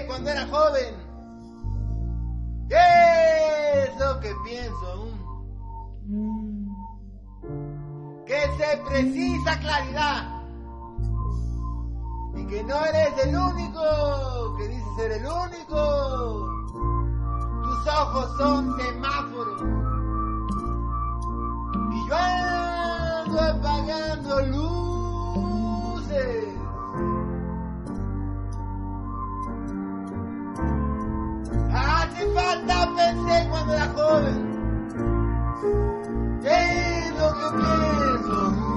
cuando era joven. ¿Qué es lo que pienso aún? Que se precisa claridad. Y que no eres el único que dice ser el único. Tus ojos son semáforos. Y yo ando apagando luces. Hace falta, pensé cuando era joven. ¿Qué es lo que pienso?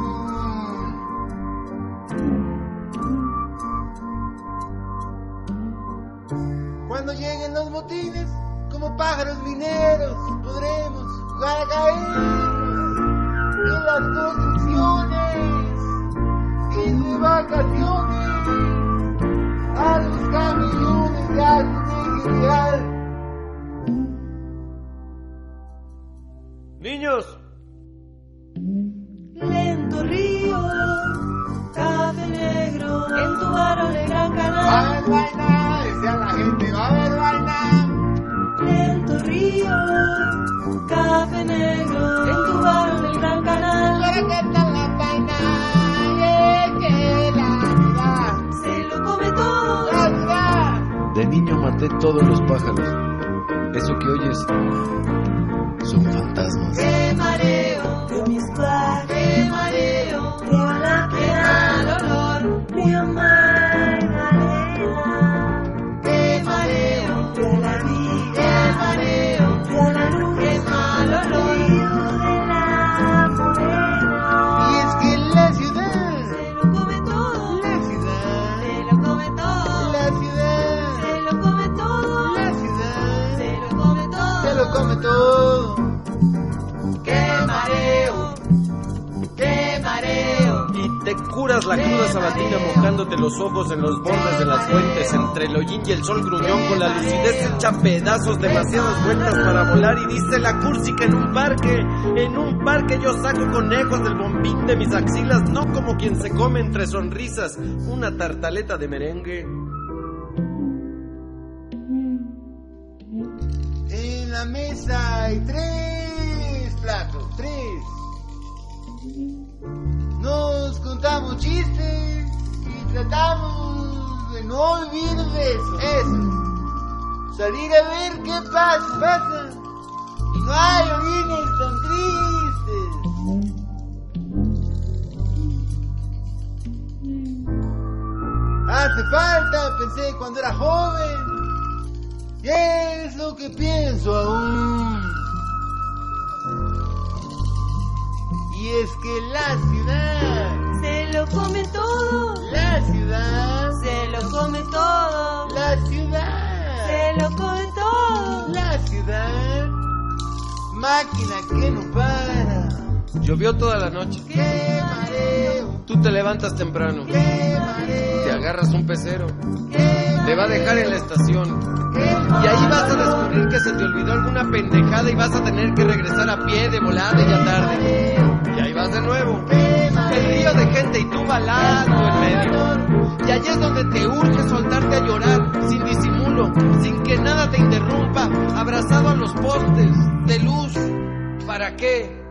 Cuando lleguen los motines, como pájaros mineros, podremos jugar a caernos en las construcciones y de vacaciones a los camiones de arte real. Niños, lento río, café negro, en tu varón el gran canal. Va a haber vaina, decía la gente, va a haber vaina. Lento río, café negro, en tu varón el gran canal. Para que está la vaina, y es que la ciudad Se lo come todo. la ciudad. de niño maté todos los pájaros. Eso que oyes son fantasmas. Qué mareo, de mis padres. Qué mareo, de la que al olor. Río Magdalena. Qué mareo, de la vida. Qué mareo, de la luz. Qué mal olor. Río de la morena. Y es que la ciudad, Se lo come todo. la ciudad, Se lo come todo. la ciudad, Se lo come todo. la ciudad, Se lo come todo. se lo come todo. Qué mareo, qué mareo. Y te curas la cruda sabatina mojándote los ojos en los bordes de las fuentes, entre el hollín y el sol gruñón, con la lucidez hecha pedazos, demasiadas vueltas para volar. Y dice la cursi que en un parque yo saco conejos del bombín de mis axilas, no como quien se come entre sonrisas una tartaleta de merengue. En la mesa hay 3 platos, 3. Nos contamos chistes y tratamos de no vivir de eso. Salir a ver qué pasa. Y no hay orines tan tristes. Hace falta, pensé cuando era joven. ¿Qué es lo que pienso aún? Y es que la ciudad, Se lo come todo. la ciudad, Se lo come todo. la ciudad, Se lo come todo. la ciudad, máquina que no para. Llovió toda la noche. ¡Qué mareo! Tú te levantas temprano, ¡Qué mareo! te agarras un pecero, ¡Qué te va a dejar en la estación. ¡Qué Y ahí vas a descubrir que se te olvidó alguna pendejada y vas a tener que regresar a pie de volada y ya tarde. Y ahí vas de nuevo. El río de gente y tú balando en medio. Y allí es donde te urge soltarte a llorar, sin disimulo, sin que nada te interrumpa, abrazado a los postes de luz. ¿Para qué?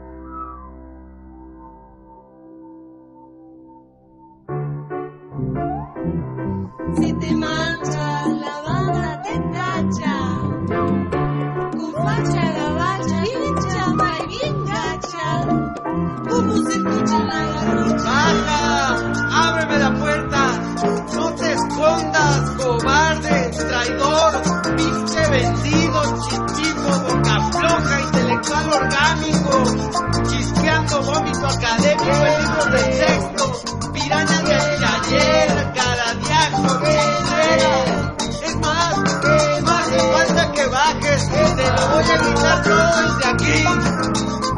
Si te manchas, la banda te tacha. Con facha gabacha, bien chama y bien gacha. ¿Cómo se escucha la garrocha? ¡Baja! ¡Ábreme la puerta! ¡No te escondas, cobarde, traidor, pinche vendido, chiquito, boca floja, intelectual orgánico, chisqueando vómito académico en libros de texto, piraña de ayer, caradiaco, chilena. Es más, falta que bajes, te lo voy a gritar todo desde aquí.